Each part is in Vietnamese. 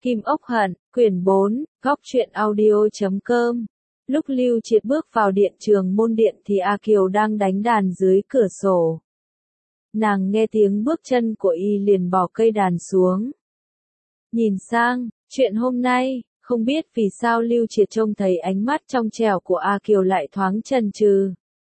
Kim Ốc Hận, quyển 4, góc truyện audio.com. Lúc Lưu Triệt bước vào điện Trường Môn Điện thì A Kiều đang đánh đàn dưới cửa sổ. Nàng nghe tiếng bước chân của y liền bỏ cây đàn xuống. Nhìn sang, chuyện hôm nay, không biết vì sao Lưu Triệt trông thấy ánh mắt trong trẻo của A Kiều lại thoáng chần chừ.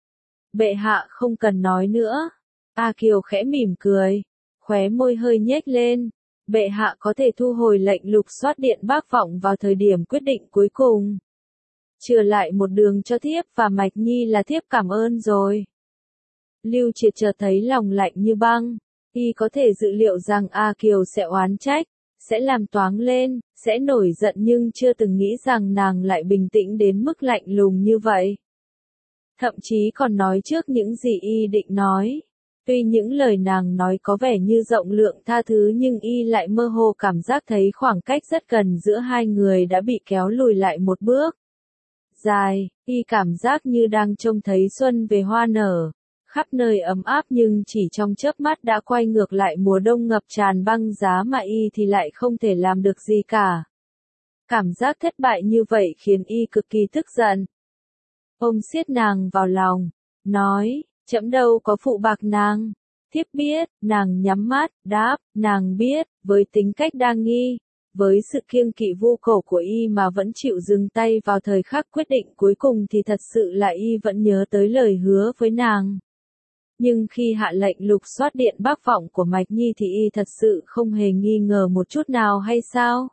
Bệ hạ không cần nói nữa. A Kiều khẽ mỉm cười, khóe môi hơi nhếch lên. Bệ hạ có thể thu hồi lệnh lục soát điện Bác Vọng vào thời điểm quyết định cuối cùng. Chừa lại một đường cho thiếp và Mạch Nhi là thiếp cảm ơn rồi. Lưu Triệt chợt thấy lòng lạnh như băng. Y có thể dự liệu rằng A Kiều sẽ oán trách, sẽ làm toáng lên, sẽ nổi giận, nhưng chưa từng nghĩ rằng nàng lại bình tĩnh đến mức lạnh lùng như vậy. Thậm chí còn nói trước những gì y định nói. Tuy những lời nàng nói có vẻ như rộng lượng tha thứ, nhưng y lại mơ hồ cảm giác thấy khoảng cách rất gần giữa hai người đã bị kéo lùi lại một bước dài. Y cảm giác như đang trông thấy xuân về hoa nở, khắp nơi ấm áp, nhưng chỉ trong chớp mắt đã quay ngược lại mùa đông ngập tràn băng giá, mà y thì lại không thể làm được gì cả. Cảm giác thất bại như vậy khiến y cực kỳ tức giận. Ôm siết nàng vào lòng, nói, trẫm đâu có phụ bạc nàng. Thiếp biết. Nàng nhắm mắt, đáp, nàng biết. Với tính cách đa nghi, với sự kiêng kỵ vô cổ của y mà vẫn chịu dừng tay vào thời khắc quyết định cuối cùng thì thật sự là y vẫn nhớ tới lời hứa với nàng. Nhưng khi hạ lệnh lục soát điện Bác Vọng của Mạch Nhi thì y thật sự không hề nghi ngờ một chút nào hay sao?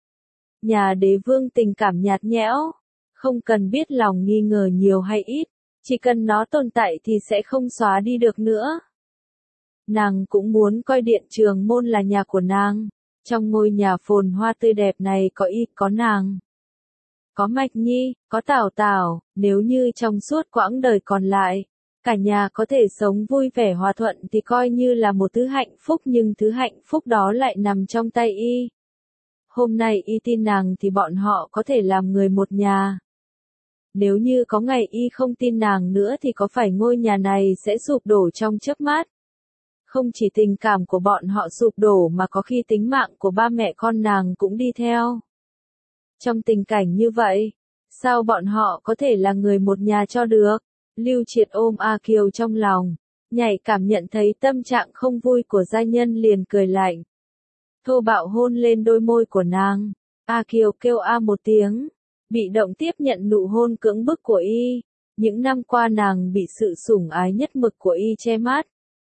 Nhà đế vương tình cảm nhạt nhẽo, không cần biết lòng nghi ngờ nhiều hay ít, chỉ cần nó tồn tại thì sẽ không xóa đi được nữa. Nàng cũng muốn coi điện Trường Môn là nhà của nàng. Trong ngôi nhà phồn hoa tươi đẹp này có y, có nàng, có Mạch Nhi, có Tảo Tảo. Nếu như trong suốt quãng đời còn lại, cả nhà có thể sống vui vẻ hòa thuận thì coi như là một thứ hạnh phúc, nhưng thứ hạnh phúc đó lại nằm trong tay y. Hôm nay y tin nàng thì bọn họ có thể làm người một nhà. Nếu như có ngày y không tin nàng nữa thì có phải ngôi nhà này sẽ sụp đổ trong chớp mắt. Không chỉ tình cảm của bọn họ sụp đổ mà có khi tính mạng của ba mẹ con nàng cũng đi theo. Trong tình cảnh như vậy, sao bọn họ có thể là người một nhà cho được? Lưu Triệt ôm A Kiều trong lòng, nhạy cảm nhận thấy tâm trạng không vui của gia nhân liền cười lạnh. Thô bạo hôn lên đôi môi của nàng. A Kiều kêu a một tiếng, bị động tiếp nhận nụ hôn cưỡng bức của y. Những năm qua nàng bị sự sủng ái nhất mực của y che mắt.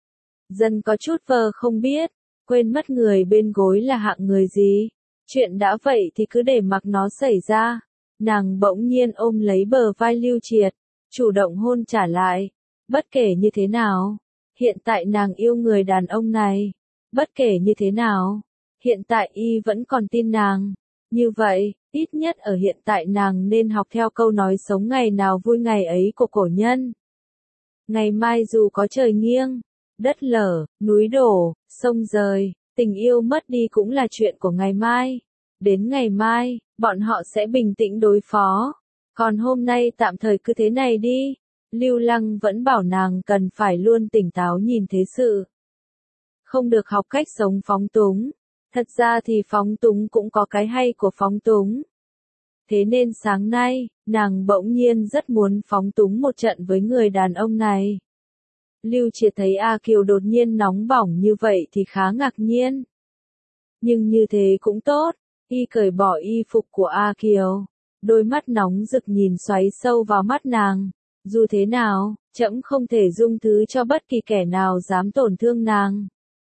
Dần có chút vờ không biết, quên mất người bên gối là hạng người gì. Chuyện đã vậy thì cứ để mặc nó xảy ra. Nàng bỗng nhiên ôm lấy bờ vai Lưu Triệt, chủ động hôn trả lại. Bất kể như thế nào, hiện tại nàng yêu người đàn ông này. Bất kể như thế nào, hiện tại y vẫn còn tin nàng. Như vậy, ít nhất ở hiện tại nàng nên học theo câu nói sống ngày nào vui ngày ấy của cổ nhân. Ngày mai dù có trời nghiêng, đất lở, núi đổ, sông rời, tình yêu mất đi cũng là chuyện của ngày mai. Đến ngày mai, bọn họ sẽ bình tĩnh đối phó. Còn hôm nay tạm thời cứ thế này đi. Lưu Lăng vẫn bảo nàng cần phải luôn tỉnh táo nhìn thế sự. Không được học cách sống phóng túng. Thật ra thì phóng túng cũng có cái hay của phóng túng. Thế nên sáng nay, nàng bỗng nhiên rất muốn phóng túng một trận với người đàn ông này. Lưu Triệt thấy A Kiều đột nhiên nóng bỏng như vậy thì khá ngạc nhiên. Nhưng như thế cũng tốt, y cởi bỏ y phục của A Kiều. Đôi mắt nóng rực nhìn xoáy sâu vào mắt nàng. Dù thế nào, trẫm không thể dung thứ cho bất kỳ kẻ nào dám tổn thương nàng.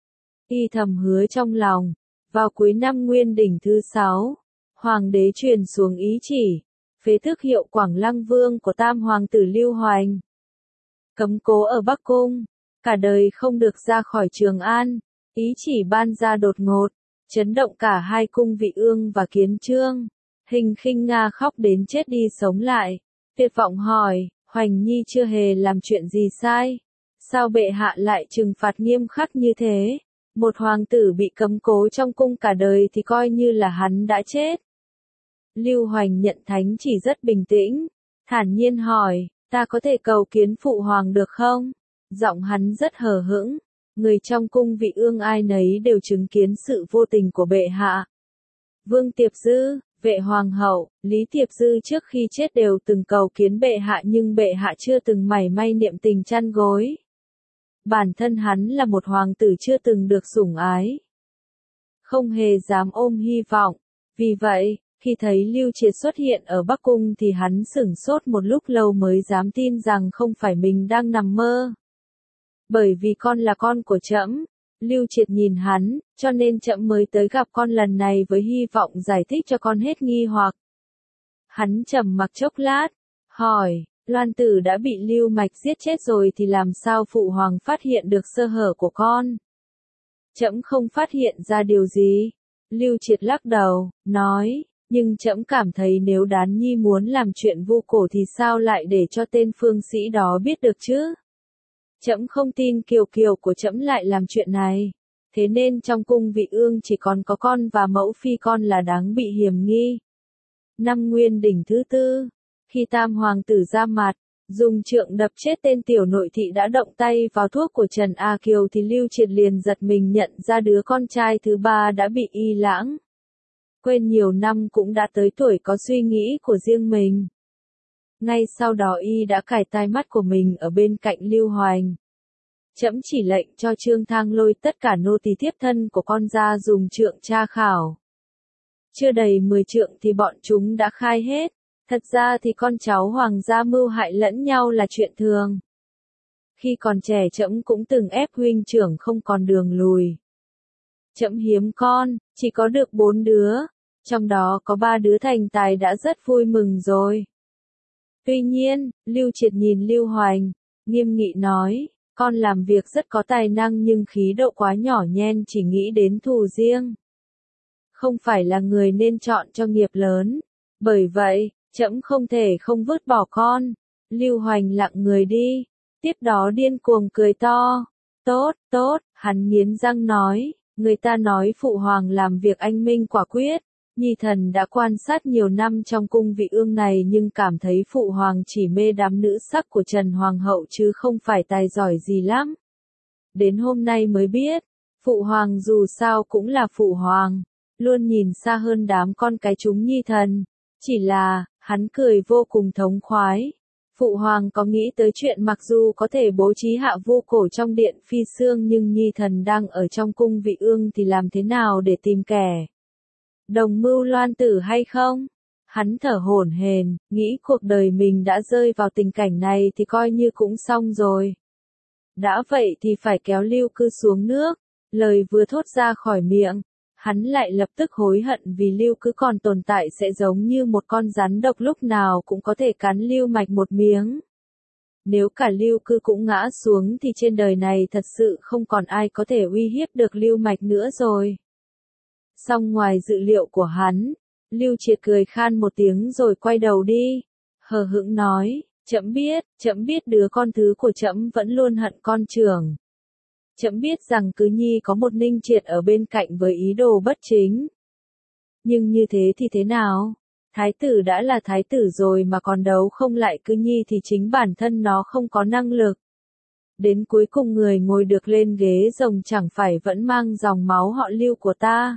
Y thầm hứa trong lòng. Vào cuối năm Nguyên Đỉnh thứ 6, Hoàng đế truyền xuống ý chỉ, phế thức hiệu Quảng Lăng Vương của Tam Hoàng tử Lưu Hoành. Cấm cố ở Bắc Cung, cả đời không được ra khỏi Trường An. Ý chỉ ban ra đột ngột, chấn động cả hai cung Vị Ương và Kiến Chương. Hình Khinh Nga khóc đến chết đi sống lại. Tuyệt vọng hỏi, Hoành Nhi chưa hề làm chuyện gì sai. Sao bệ hạ lại trừng phạt nghiêm khắc như thế? Một hoàng tử bị cấm cố trong cung cả đời thì coi như là hắn đã chết. Lưu Hoành nhận thánh chỉ rất bình tĩnh, thản nhiên hỏi, ta có thể cầu kiến phụ hoàng được không? Giọng hắn rất hờ hững, người trong cung Vị Ương ai nấy đều chứng kiến sự vô tình của bệ hạ. Vương Tiệp Dư, Vệ Hoàng hậu, Lý Tiệp Dư trước khi chết đều từng cầu kiến bệ hạ nhưng bệ hạ chưa từng mảy may niệm tình chăn gối. Bản thân hắn là một hoàng tử chưa từng được sủng ái. Không hề dám ôm hy vọng. Vì vậy, khi thấy Lưu Triệt xuất hiện ở Bắc Cung thì hắn sửng sốt một lúc lâu mới dám tin rằng không phải mình đang nằm mơ. Bởi vì con là con của trẫm. Lưu Triệt nhìn hắn, cho nên trẫm mới tới gặp con lần này với hy vọng giải thích cho con hết nghi hoặc. Hắn trầm mặc chốc lát, hỏi, Loan Tử đã bị Lưu Mạch giết chết rồi thì làm sao phụ hoàng phát hiện được sơ hở của con? Trẫm không phát hiện ra điều gì. Lưu Triệt lắc đầu, nói, nhưng trẫm cảm thấy nếu Đán Nhi muốn làm chuyện vu cổ thì sao lại để cho tên phương sĩ đó biết được chứ? Trẫm không tin kiều kiều của trẫm lại làm chuyện này. Thế nên trong cung vị ương chỉ còn có con và mẫu phi con là đáng bị hiểm nghi. Năm Nguyên đỉnh thứ tư, khi tam hoàng tử ra mặt, dùng trượng đập chết tên tiểu nội thị đã động tay vào thuốc của Trần A Kiều thì Lưu Triệt liền giật mình nhận ra đứa con trai thứ ba đã bị y lãng. Quên nhiều năm cũng đã tới tuổi có suy nghĩ của riêng mình. Ngay sau đó y đã cài tai mắt của mình ở bên cạnh Lưu Hoành. Trẫm chỉ lệnh cho Trương Thang lôi tất cả nô tỳ thiếp thân của con ra dùng trượng tra khảo. Chưa đầy 10 trượng thì bọn chúng đã khai hết. Thật ra thì con cháu hoàng gia mưu hại lẫn nhau là chuyện thường. Khi còn trẻ trẫm cũng từng ép huynh trưởng không còn đường lùi. Trẫm hiếm con, chỉ có được 4 đứa. Trong đó có 3 đứa thành tài đã rất vui mừng rồi. Tuy nhiên, Lưu Triệt nhìn Lưu Hoành, nghiêm nghị nói, con làm việc rất có tài năng nhưng khí độ quá nhỏ nhen chỉ nghĩ đến thù riêng. Không phải là người nên chọn cho nghiệp lớn. Bởi vậy, trẫm không thể không vứt bỏ con. Lưu Hoành lặng người đi. Tiếp đó điên cuồng cười to. Tốt, tốt, hắn nghiến răng nói. Người ta nói phụ hoàng làm việc anh minh quả quyết. Nhi thần đã quan sát nhiều năm trong cung vị ương này nhưng cảm thấy phụ hoàng chỉ mê đắm nữ sắc của Trần Hoàng hậu chứ không phải tài giỏi gì lắm. Đến hôm nay mới biết, phụ hoàng dù sao cũng là phụ hoàng, luôn nhìn xa hơn đám con cái chúng nhi thần. Chỉ là, hắn cười vô cùng thống khoái. Phụ hoàng có nghĩ tới chuyện mặc dù có thể bố trí hạ vu cổ trong điện phi xương nhưng nhi thần đang ở trong cung vị ương thì làm thế nào để tìm kẻ đồng mưu Loan Tử hay không? Hắn thở hổn hển, nghĩ cuộc đời mình đã rơi vào tình cảnh này thì coi như cũng xong rồi. Đã vậy thì phải kéo Lưu Cư xuống nước. Lời vừa thốt ra khỏi miệng, hắn lại lập tức hối hận vì Lưu Cư còn tồn tại sẽ giống như một con rắn độc lúc nào cũng có thể cắn Lưu Mạch một miếng. Nếu cả Lưu Cư cũng ngã xuống thì trên đời này thật sự không còn ai có thể uy hiếp được Lưu Mạch nữa rồi. Song ngoài dự liệu của hắn, Lưu Triệt cười khan một tiếng rồi quay đầu đi. Hờ hững nói, trẫm biết đứa con thứ của trẫm vẫn luôn hận con trưởng. Trẫm biết rằng Cứ Nhi có một Ninh Triệt ở bên cạnh với ý đồ bất chính. Nhưng như thế thì thế nào? Thái tử đã là thái tử rồi mà còn đấu không lại Cứ Nhi thì chính bản thân nó không có năng lực. Đến cuối cùng người ngồi được lên ghế rồng chẳng phải vẫn mang dòng máu họ Lưu của ta.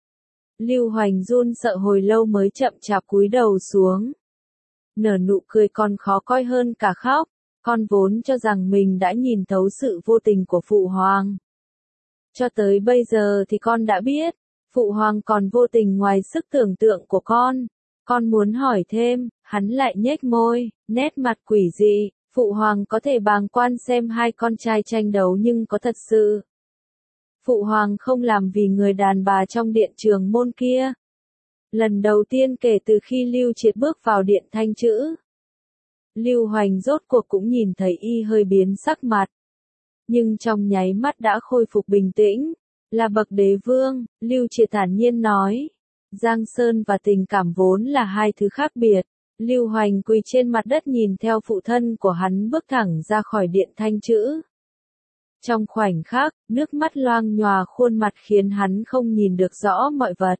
Lưu Hoành run sợ hồi lâu mới chậm chạp cúi đầu xuống. Nở nụ cười còn khó coi hơn cả khóc. Con vốn cho rằng mình đã nhìn thấu sự vô tình của phụ hoàng. Cho tới bây giờ thì con đã biết, phụ hoàng còn vô tình ngoài sức tưởng tượng của con. Con muốn hỏi thêm, hắn lại nhếch môi, nét mặt quỷ dị, phụ hoàng có thể bàng quan xem hai con trai tranh đấu nhưng có thật sự. Phụ hoàng không làm vì người đàn bà trong điện Trường Môn kia. Lần đầu tiên kể từ khi Lưu Triệt bước vào điện Thanh Chữ. Lưu Hoành rốt cuộc cũng nhìn thấy y hơi biến sắc mặt. Nhưng trong nháy mắt đã khôi phục bình tĩnh. Là bậc đế vương, Lưu Triệt thản nhiên nói. Giang Sơn và tình cảm vốn là hai thứ khác biệt. Lưu Hoành quỳ trên mặt đất nhìn theo phụ thân của hắn bước thẳng ra khỏi điện Thanh Chữ. Trong khoảnh khắc, nước mắt loang nhòa khuôn mặt khiến hắn không nhìn được rõ mọi vật.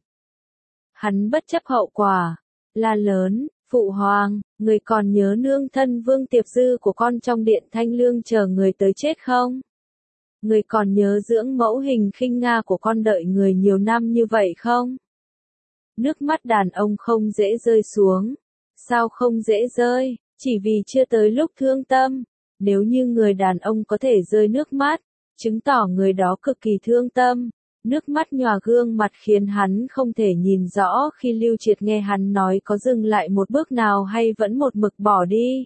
Hắn bất chấp hậu quả, la lớn, phụ hoàng, người còn nhớ nương thân Vương Tiệp Dư của con trong điện Thanh Lương chờ người tới chết không? Người còn nhớ dưỡng mẫu hình khinh nga của con đợi người nhiều năm như vậy không? Nước mắt đàn ông không dễ rơi xuống. Sao không dễ rơi? Chỉ vì chưa tới lúc thương tâm. Nếu như người đàn ông có thể rơi nước mắt, chứng tỏ người đó cực kỳ thương tâm. Nước mắt nhòa gương mặt khiến hắn không thể nhìn rõ khi Lưu Triệt nghe hắn nói có dừng lại một bước nào hay vẫn một mực bỏ đi.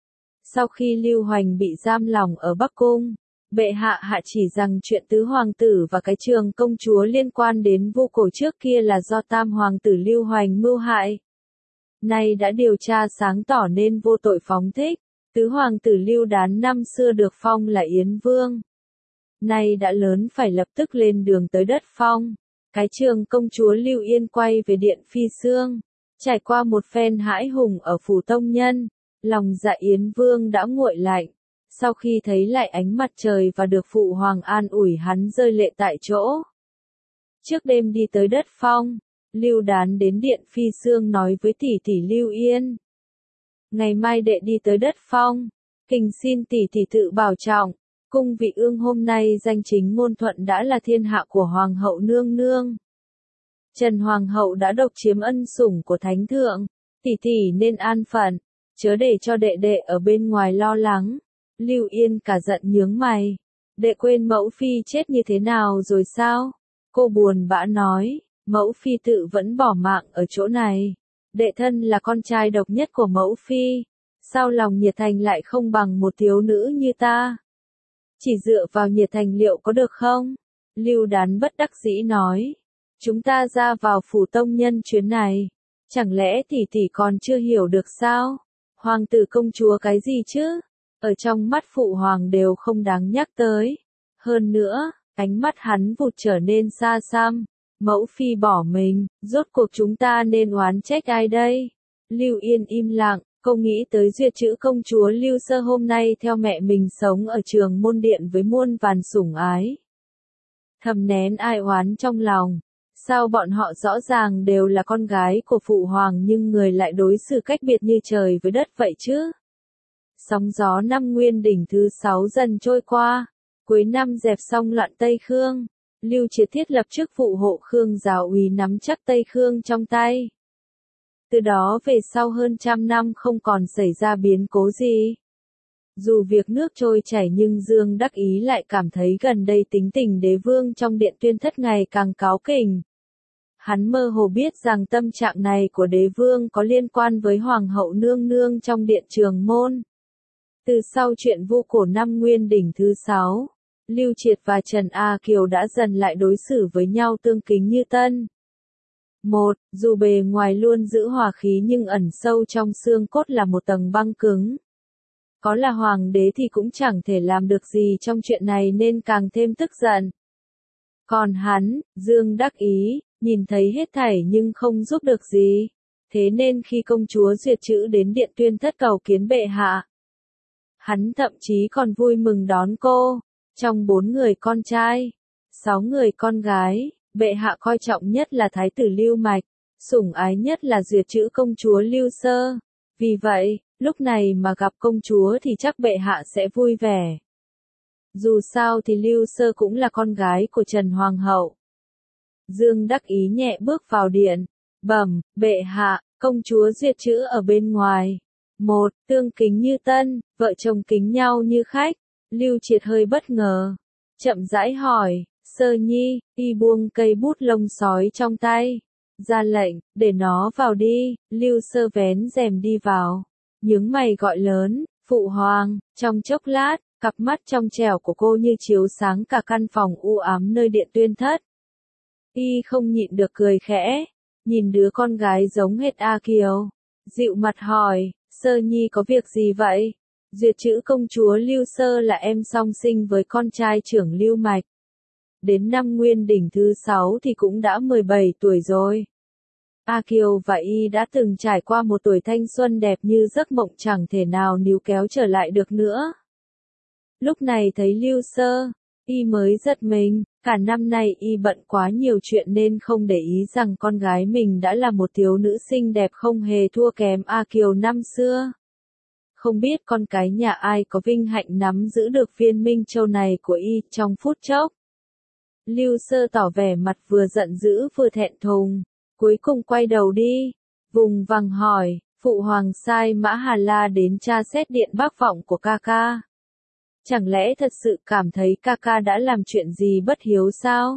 Sau khi Lưu Hoành bị giam lỏng ở Bắc Cung, bệ hạ chỉ rằng chuyện tứ hoàng tử và cái trường công chúa liên quan đến Vu Cổ trước kia là do tam hoàng tử Lưu Hoành mưu hại. Nay đã điều tra sáng tỏ nên vô tội phóng thích, tứ hoàng tử Lưu Đán năm xưa được phong là Yến Vương. Nay đã lớn phải lập tức lên đường tới đất phong. Cái trường công chúa Lưu Yên quay về điện Phi Sương, trải qua một phen hãi hùng ở phủ tông nhân, lòng dạ Yến Vương đã nguội lạnh. Sau khi thấy lại ánh mặt trời và được phụ hoàng an ủi hắn rơi lệ tại chỗ. Trước đêm đi tới đất phong, Lưu Đán đến điện Phi Sương nói với tỷ tỷ Lưu Yên. Ngày mai đệ đi tới đất phong, kình xin tỷ tỷ tự bảo trọng. Cung vị ương hôm nay danh chính ngôn thuận đã là thiên hạ của hoàng hậu nương nương. Trần hoàng hậu đã độc chiếm ân sủng của thánh thượng, tỷ tỷ nên an phận, chớ để cho đệ đệ ở bên ngoài lo lắng. Lưu Yên cả giận nhướng mày, đệ quên mẫu phi chết như thế nào rồi sao? Cô buồn bã nói, mẫu phi tự vẫn bỏ mạng ở chỗ này. Đệ thân là con trai độc nhất của mẫu phi, sao lòng nhiệt thành lại không bằng một thiếu nữ như ta? Chỉ dựa vào nhiệt thành liệu có được không? Lưu Đán bất đắc dĩ nói. Chúng ta ra vào phủ tông nhân chuyến này. Chẳng lẽ tỷ tỷ còn chưa hiểu được sao? Hoàng tử công chúa cái gì chứ? Ở trong mắt phụ hoàng đều không đáng nhắc tới. Hơn nữa, ánh mắt hắn vụt trở nên xa xăm. Mẫu phi bỏ mình, rốt cuộc chúng ta nên oán trách ai đây? Lưu Yên im lặng. Cô nghĩ tới duyệt chữ công chúa Lưu Sơ hôm nay theo mẹ mình sống ở trường môn điện với muôn vàn sủng ái. Thầm nén ai oán trong lòng. Sao bọn họ rõ ràng đều là con gái của phụ hoàng nhưng người lại đối xử cách biệt như trời với đất vậy chứ? Sóng gió năm Nguyên Đỉnh thứ 6 dần trôi qua. Cuối năm dẹp xong loạn Tây Khương. Lưu Triệt thiết lập chức vụ hộ Khương giáo úy nắm chắc Tây Khương trong tay. Từ đó về sau hơn 100 năm không còn xảy ra biến cố gì. Dù việc nước trôi chảy nhưng Dương Đắc Ý lại cảm thấy gần đây tính tình đế vương trong điện Tuyên Thất ngày càng cáu kỉnh. Hắn mơ hồ biết rằng tâm trạng này của đế vương có liên quan với hoàng hậu nương nương trong điện Trường Môn. Từ sau chuyện Vu Cổ năm Nguyên Đỉnh thứ 6, Lưu Triệt và Trần A Kiều đã dần lại đối xử với nhau tương kính như tân. Dù bề ngoài luôn giữ hòa khí nhưng ẩn sâu trong xương cốt là một tầng băng cứng. Có là hoàng đế thì cũng chẳng thể làm được gì trong chuyện này nên càng thêm tức giận. Còn hắn, Dương Đắc Ý, nhìn thấy hết thảy nhưng không giúp được gì. Thế nên khi công chúa duyệt chữ đến điện Tuyên Thất cầu kiến bệ hạ, hắn thậm chí còn vui mừng đón cô. Trong 4 người con trai, 6 người con gái, bệ hạ coi trọng nhất là thái tử Lưu Mạch, sủng ái nhất là duyệt chữ công chúa Lưu Sơ. Vì vậy, lúc này mà gặp công chúa thì chắc bệ hạ sẽ vui vẻ. Dù sao thì Lưu Sơ cũng là con gái của Trần Hoàng hậu. Dương Đắc Ý nhẹ bước vào điện, bẩm, bệ hạ, công chúa duyệt chữ ở bên ngoài. Tương kính như tân, vợ chồng kính nhau như khách. Lưu Triệt hơi bất ngờ, chậm rãi hỏi, Sơ Nhi, y buông cây bút lông sói trong tay, ra lệnh, để nó vào đi. Lưu Sơ vén rèm đi vào, nhướng mày gọi lớn, phụ hoàng. Trong chốc lát, cặp mắt trong trẻo của cô như chiếu sáng cả căn phòng u ám nơi điện Tuyên Thất. Y không nhịn được cười khẽ, nhìn đứa con gái giống hệt A Kiều, dịu mặt hỏi, Sơ Nhi có việc gì vậy? Duyệt chữ công chúa Lưu Sơ là em song sinh với con trai trưởng Lưu Mạch. Đến năm Nguyên Đỉnh thứ 6 thì cũng đã 17 tuổi rồi. A Kiều và Y đã từng trải qua một tuổi thanh xuân đẹp như giấc mộng chẳng thể nào níu kéo trở lại được nữa. Lúc này thấy Lưu Sơ, Y mới giật mình, cả năm nay Y bận quá nhiều chuyện nên không để ý rằng con gái mình đã là một thiếu nữ xinh đẹp không hề thua kém A Kiều năm xưa. Không biết con cái nhà ai có vinh hạnh nắm giữ được viên minh châu này của Y trong phút chốc. Lưu Sơ tỏ vẻ mặt vừa giận dữ vừa thẹn thùng, cuối cùng quay đầu đi, vùng vằng hỏi, phụ hoàng sai Mã Hà La đến tra xét điện bác vọng của ca ca. Chẳng lẽ thật sự cảm thấy ca ca đã làm chuyện gì bất hiếu sao?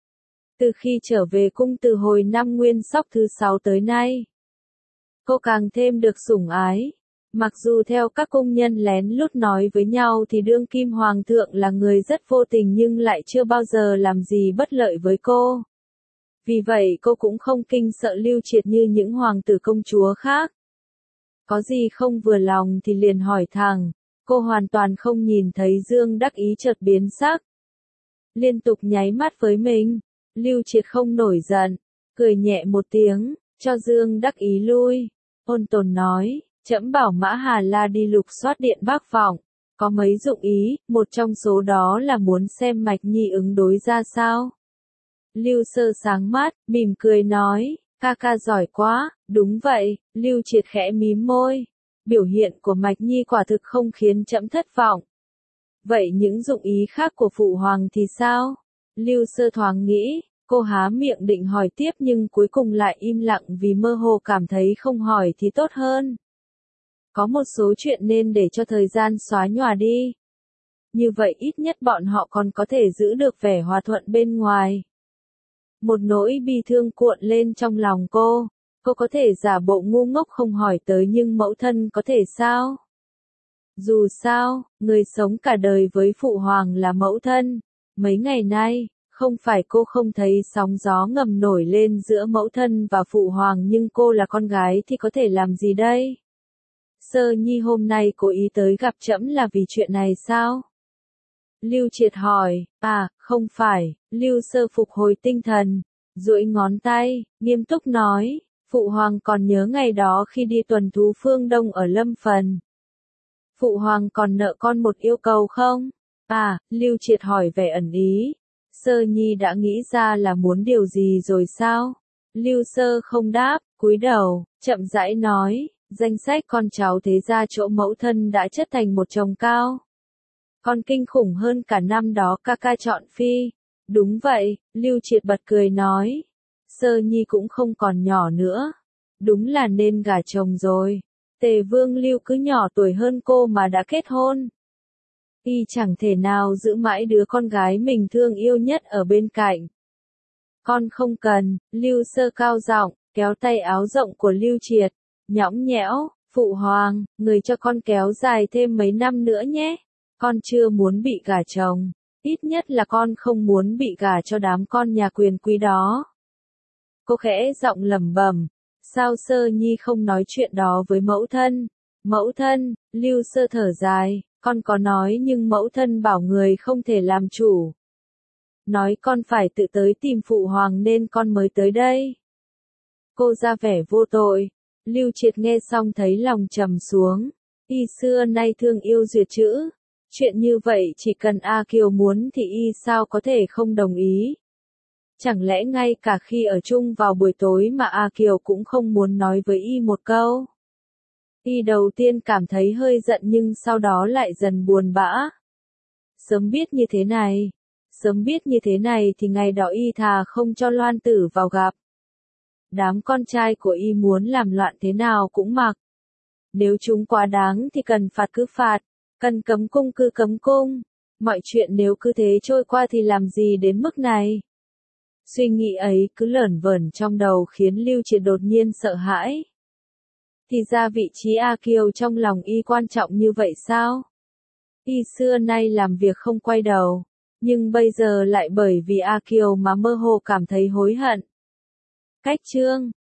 Từ khi trở về cung từ hồi năm Nguyên Sóc thứ 6 tới nay, cô càng thêm được sủng ái. Mặc dù theo các cung nhân lén lút nói với nhau thì đương kim hoàng thượng là người rất vô tình nhưng lại chưa bao giờ làm gì bất lợi với cô. Vì vậy cô cũng không kinh sợ Lưu Triệt như những hoàng tử công chúa khác. Có gì không vừa lòng thì liền hỏi thẳng, cô hoàn toàn không nhìn thấy Dương Đắc Ý chợt biến sắc. Liên tục nháy mắt với mình, Lưu Triệt không nổi giận, cười nhẹ một tiếng, cho Dương Đắc Ý lui, ôn tồn nói. Trẫm bảo Mã Hà La đi lục soát điện bác vọng, có mấy dụng ý, một trong số đó là muốn xem Mạch Nhi ứng đối ra sao. Lưu Sơ sáng mắt, mỉm cười nói, ca ca giỏi quá, đúng vậy, Lưu Triệt khẽ mím môi, biểu hiện của Mạch Nhi quả thực không khiến trẫm thất vọng. Vậy những dụng ý khác của phụ hoàng thì sao? Lưu Sơ thoáng nghĩ, cô há miệng định hỏi tiếp nhưng cuối cùng lại im lặng vì mơ hồ cảm thấy không hỏi thì tốt hơn. Có một số chuyện nên để cho thời gian xóa nhòa đi. Như vậy ít nhất bọn họ còn có thể giữ được vẻ hòa thuận bên ngoài. Một nỗi bi thương cuộn lên trong lòng cô có thể giả bộ ngu ngốc không hỏi tới nhưng mẫu thân có thể sao? Dù sao, người sống cả đời với phụ hoàng là mẫu thân. Mấy ngày nay, không phải cô không thấy sóng gió ngầm nổi lên giữa mẫu thân và phụ hoàng nhưng cô là con gái thì có thể làm gì đây? Sơ Nhi hôm nay cố ý tới gặp trẫm là vì chuyện này sao? Lưu Triệt hỏi, không phải, Lưu Sơ phục hồi tinh thần, duỗi ngón tay, nghiêm túc nói, phụ hoàng còn nhớ ngày đó khi đi tuần thú phương Đông ở Lâm Phần. Phụ hoàng còn nợ con một yêu cầu không? Lưu Triệt hỏi vẻ ẩn ý. Sơ Nhi đã nghĩ ra là muốn điều gì rồi sao? Lưu Sơ không đáp, cúi đầu, chậm rãi nói. Danh sách con cháu thế gia chỗ mẫu thân đã chất thành một chồng cao. Còn kinh khủng hơn cả năm đó ca ca chọn phi. Đúng vậy, Lưu Triệt bật cười nói. Sơ Nhi cũng không còn nhỏ nữa. Đúng là nên gả chồng rồi. Tề Vương Lưu cứ nhỏ tuổi hơn cô mà đã kết hôn. Y chẳng thể nào giữ mãi đứa con gái mình thương yêu nhất ở bên cạnh. Con không cần, Lưu Sơ cao giọng, kéo tay áo rộng của Lưu Triệt. Nhõng nhẽo, phụ hoàng, người cho con kéo dài thêm mấy năm nữa nhé. Con chưa muốn bị gả chồng. Ít nhất là con không muốn bị gả cho đám con nhà quyền quý đó. Cô khẽ giọng lẩm bẩm. Sao Sơ Nhi không nói chuyện đó với mẫu thân? Mẫu thân, Lưu Sơ thở dài. Con có nói nhưng mẫu thân bảo người không thể làm chủ. Nói con phải tự tới tìm phụ hoàng nên con mới tới đây. Cô ra vẻ vô tội. Lưu Triệt nghe xong thấy lòng trầm xuống. Y xưa nay thương yêu duyệt chữ. Chuyện như vậy chỉ cần A Kiều muốn thì y sao có thể không đồng ý. Chẳng lẽ ngay cả khi ở chung vào buổi tối mà A Kiều cũng không muốn nói với y một câu. Y đầu tiên cảm thấy hơi giận nhưng sau đó lại dần buồn bã. Sớm biết như thế này thì ngày đó y thà không cho Loan Tử vào gặp. Đám con trai của y muốn làm loạn thế nào cũng mặc. Nếu chúng quá đáng thì cần phạt cứ phạt, cần cấm cung cứ cấm cung. Mọi chuyện nếu cứ thế trôi qua thì làm gì đến mức này. Suy nghĩ ấy cứ lởn vởn trong đầu khiến Lưu Triệt đột nhiên sợ hãi. Thì ra vị trí A Kiều trong lòng y quan trọng như vậy sao? Y xưa nay làm việc không quay đầu, nhưng bây giờ lại bởi vì A Kiều mà mơ hồ cảm thấy hối hận. Cách chương